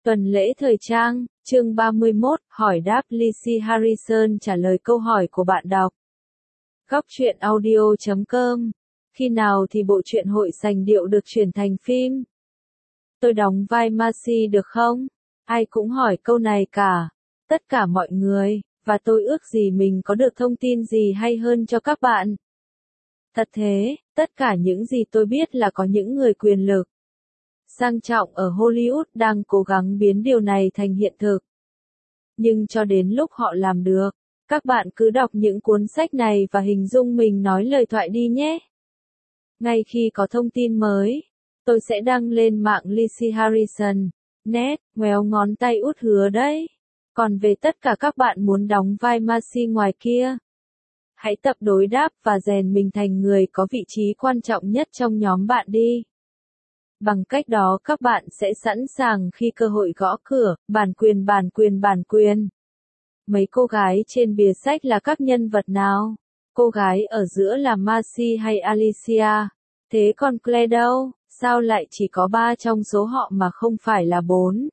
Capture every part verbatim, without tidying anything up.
Tuần lễ thời trang, chương ba mươi mốt, hỏi đáp Lizzie Harrison trả lời câu hỏi của bạn đọc. Góc truyện audio chấm com. Khi nào thì bộ truyện Hội Sành Điệu được chuyển thành phim? Tôi đóng vai Marcy được không? Ai cũng hỏi câu này cả. Tất cả mọi người, và tôi ước gì mình có được thông tin gì hay hơn cho các bạn. Thật thế, tất cả những gì tôi biết là có những người quyền lực sang trọng ở Hollywood đang cố gắng biến điều này thành hiện thực. Nhưng cho đến lúc họ làm được, các bạn cứ đọc những cuốn sách này và hình dung mình nói lời thoại đi nhé. Ngay khi có thông tin mới, tôi sẽ đăng lên mạng Lizzie Harrison, net, ngoéo ngón tay út hứa đấy. Còn về tất cả các bạn muốn đóng vai Marcy ngoài kia, hãy tập đối đáp và rèn mình thành người có vị trí quan trọng nhất trong nhóm bạn đi. Bằng cách đó các bạn sẽ sẵn sàng khi cơ hội gõ cửa, bản quyền bản quyền bản quyền. Mấy cô gái trên bìa sách là các nhân vật nào? Cô gái ở giữa là Marcy hay Alicia? Thế còn Claire đâu? Sao lại chỉ có ba trong số họ mà không phải là bốn?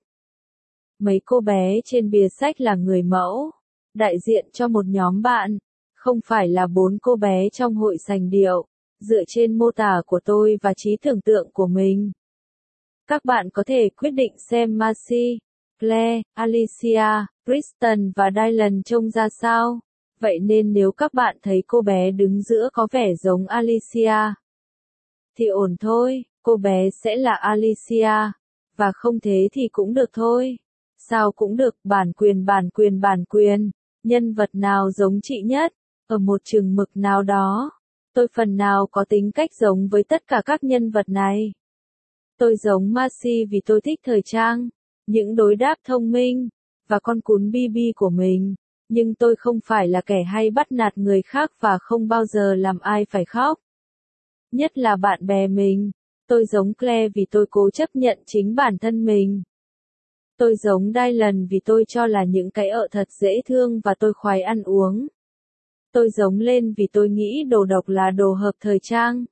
Mấy cô bé trên bìa sách là người mẫu, đại diện cho một nhóm bạn, không phải là bốn cô bé trong Hội Sành Điệu, dựa trên mô tả của tôi và trí tưởng tượng của mình. Các bạn có thể quyết định xem Marcy, Claire, Alicia, Kristen và Dylan trông ra sao. Vậy nên nếu các bạn thấy cô bé đứng giữa có vẻ giống Alicia, thì ổn thôi, cô bé sẽ là Alicia. Và không thế thì cũng được thôi. Sao cũng được, bản quyền bản quyền bản quyền. Nhân vật nào giống chị nhất? Ở một chừng mực nào đó, tôi phần nào có tính cách giống với tất cả các nhân vật này. Tôi giống Marcy vì tôi thích thời trang, những đối đáp thông minh, và con cún Bibi của mình. Nhưng tôi không phải là kẻ hay bắt nạt người khác và không bao giờ làm ai phải khóc. Nhất là bạn bè mình. Tôi giống Claire vì tôi cố chấp nhận chính bản thân mình. Tôi giống Dylan vì tôi cho là những cái ợ thật dễ thương và tôi khoái ăn uống. Tôi giống lên vì tôi nghĩ đồ độc là đồ hợp thời trang.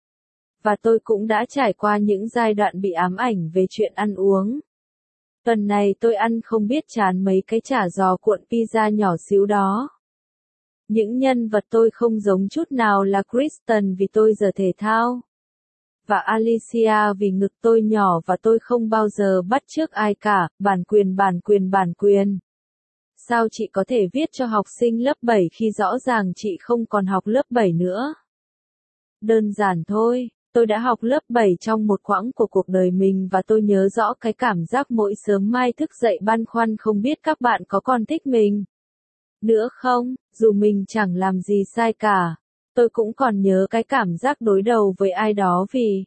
Và tôi cũng đã trải qua những giai đoạn bị ám ảnh về chuyện ăn uống. Tuần này tôi ăn không biết chán mấy cái chả giò cuộn pizza nhỏ xíu đó. Những nhân vật tôi không giống chút nào là Kristen vì tôi giờ thể thao. Và Alicia vì ngực tôi nhỏ và tôi không bao giờ bắt chước ai cả, bản quyền bản quyền bản quyền. Sao chị có thể viết cho học sinh lớp bảy khi rõ ràng chị không còn học lớp bảy nữa? Đơn giản thôi, tôi đã học lớp bảy trong một quãng của cuộc đời mình và tôi nhớ rõ cái cảm giác mỗi sớm mai thức dậy băn khoăn không biết các bạn có còn thích mình nữa không, dù mình chẳng làm gì sai cả. Tôi cũng còn nhớ cái cảm giác đối đầu với ai đó vì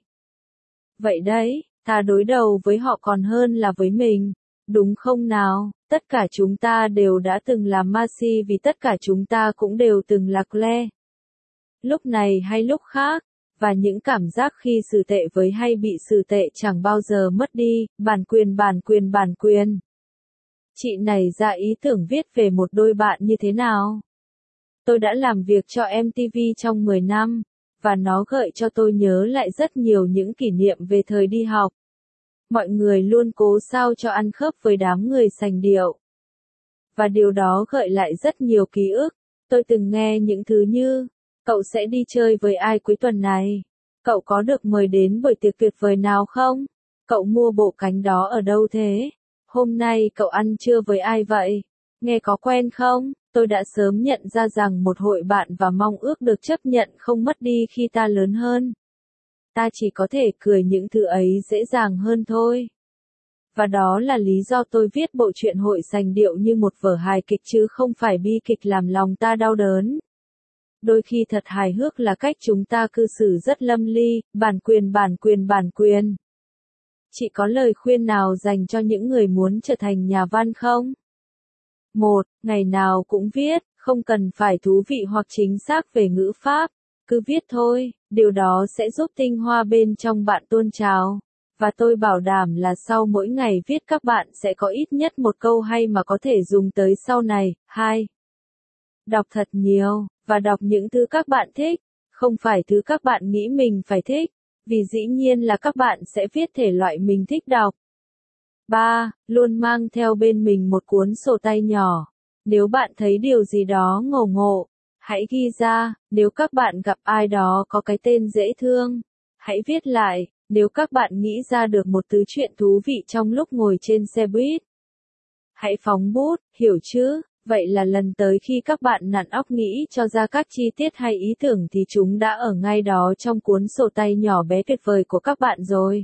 vậy đấy, thà đối đầu với họ còn hơn là với mình, đúng không nào? Tất cả chúng ta đều đã từng là Marcy vì tất cả chúng ta cũng đều từng là Claire. Lúc này hay lúc khác, và những cảm giác khi xử tệ với hay bị xử tệ chẳng bao giờ mất đi, bản quyền bản quyền bản quyền. Chị này ra ý tưởng viết về một đôi bạn như thế nào? Tôi đã làm việc cho em tê vê trong mười năm, và nó gợi cho tôi nhớ lại rất nhiều những kỷ niệm về thời đi học. Mọi người luôn cố sao cho ăn khớp với đám người sành điệu. Và điều đó gợi lại rất nhiều ký ức. Tôi từng nghe những thứ như, cậu sẽ đi chơi với ai cuối tuần này? Cậu có được mời đến buổi tiệc tuyệt vời nào không? Cậu mua bộ cánh đó ở đâu thế? Hôm nay cậu ăn trưa với ai vậy? Nghe có quen không? Tôi đã sớm nhận ra rằng một hội bạn và mong ước được chấp nhận không mất đi khi ta lớn hơn. Ta chỉ có thể cười những thứ ấy dễ dàng hơn thôi. Và đó là lý do tôi viết bộ truyện Hội Sành Điệu như một vở hài kịch chứ không phải bi kịch làm lòng ta đau đớn. Đôi khi thật hài hước là cách chúng ta cư xử rất lâm ly, bản quyền bản quyền bản quyền. Chị có lời khuyên nào dành cho những người muốn trở thành nhà văn không? một. Ngày nào cũng viết, không cần phải thú vị hoặc chính xác về ngữ pháp. Cứ viết thôi, điều đó sẽ giúp tinh hoa bên trong bạn tuôn trào. Và tôi bảo đảm là sau mỗi ngày viết các bạn sẽ có ít nhất một câu hay mà có thể dùng tới sau này. hai. Đọc thật nhiều, và đọc những thứ các bạn thích, không phải thứ các bạn nghĩ mình phải thích, vì dĩ nhiên là các bạn sẽ viết thể loại mình thích đọc. ba. Luôn mang theo bên mình một cuốn sổ tay nhỏ. Nếu bạn thấy điều gì đó ngổ ngộ, hãy ghi ra. Nếu các bạn gặp ai đó có cái tên dễ thương, hãy viết lại. Nếu các bạn nghĩ ra được một thứ chuyện thú vị trong lúc ngồi trên xe buýt, hãy phóng bút, hiểu chứ? Vậy là lần tới khi các bạn nặn óc nghĩ cho ra các chi tiết hay ý tưởng thì chúng đã ở ngay đó trong cuốn sổ tay nhỏ bé tuyệt vời của các bạn rồi.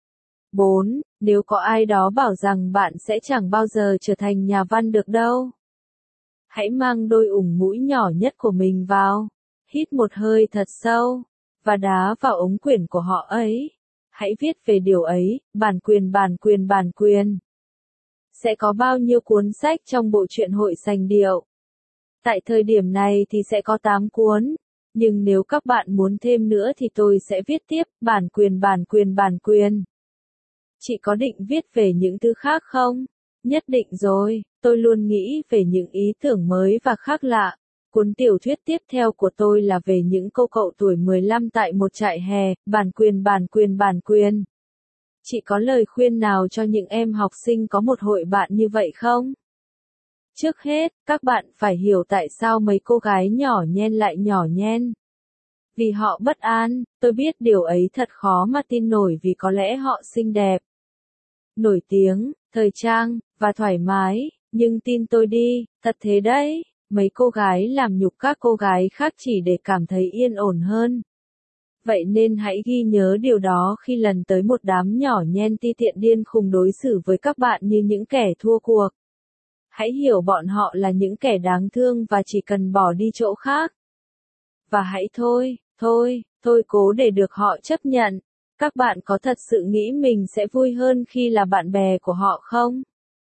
bốn. Nếu có ai đó bảo rằng bạn sẽ chẳng bao giờ trở thành nhà văn được đâu, hãy mang đôi ủng mũi nhỏ nhất của mình vào, hít một hơi thật sâu, và đá vào ống quyển của họ ấy. Hãy viết về điều ấy, bản quyền bản quyền bản quyền. Sẽ có bao nhiêu cuốn sách trong bộ truyện Hội Sành Điệu? Tại thời điểm này thì sẽ có tám cuốn, nhưng nếu các bạn muốn thêm nữa thì tôi sẽ viết tiếp, bản quyền bản quyền bản quyền. Chị có định viết về những thứ khác không? Nhất định rồi, tôi luôn nghĩ về những ý tưởng mới và khác lạ. Cuốn tiểu thuyết tiếp theo của tôi là về những cô cậu tuổi mười lăm tại một trại hè, bản quyền bản quyền bản quyền. Chị có lời khuyên nào cho những em học sinh có một hội bạn như vậy không? Trước hết, các bạn phải hiểu tại sao mấy cô gái nhỏ nhen lại nhỏ nhen. Vì họ bất an, tôi biết điều ấy thật khó mà tin nổi vì có lẽ họ xinh đẹp, nổi tiếng, thời trang, và thoải mái, nhưng tin tôi đi, thật thế đấy, mấy cô gái làm nhục các cô gái khác chỉ để cảm thấy yên ổn hơn. Vậy nên hãy ghi nhớ điều đó khi lần tới một đám nhỏ nhen ti tiện điên khùng đối xử với các bạn như những kẻ thua cuộc. Hãy hiểu bọn họ là những kẻ đáng thương và chỉ cần bỏ đi chỗ khác. Và hãy thôi, thôi, thôi cố để được họ chấp nhận. Các bạn có thật sự nghĩ mình sẽ vui hơn khi là bạn bè của họ không?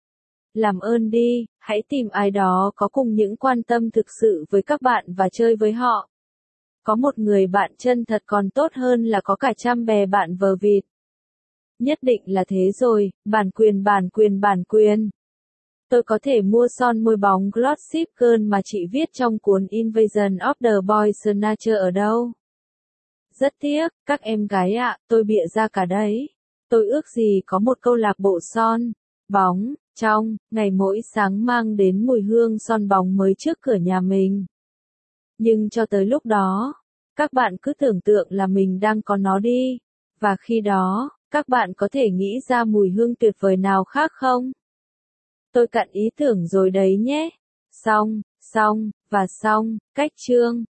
Làm ơn đi, hãy tìm ai đó có cùng những quan tâm thực sự với các bạn và chơi với họ. Có một người bạn chân thật còn tốt hơn là có cả trăm bè bạn vờ vịt. Nhất định là thế rồi, bản quyền bản quyền bản quyền. Tôi có thể mua son môi bóng Glossip Girl mà chị viết trong cuốn Invasion of the Boy Snatcher ở đâu? Rất tiếc, các em gái ạ, tôi bịa ra cả đấy. Tôi ước gì có một câu lạc bộ son, bóng, trong, ngày mỗi sáng mang đến mùi hương son bóng mới trước cửa nhà mình. Nhưng cho tới lúc đó, các bạn cứ tưởng tượng là mình đang có nó đi. Và khi đó, các bạn có thể nghĩ ra mùi hương tuyệt vời nào khác không? Tôi cạn ý tưởng rồi đấy nhé. Xong, xong, và xong, cách chương.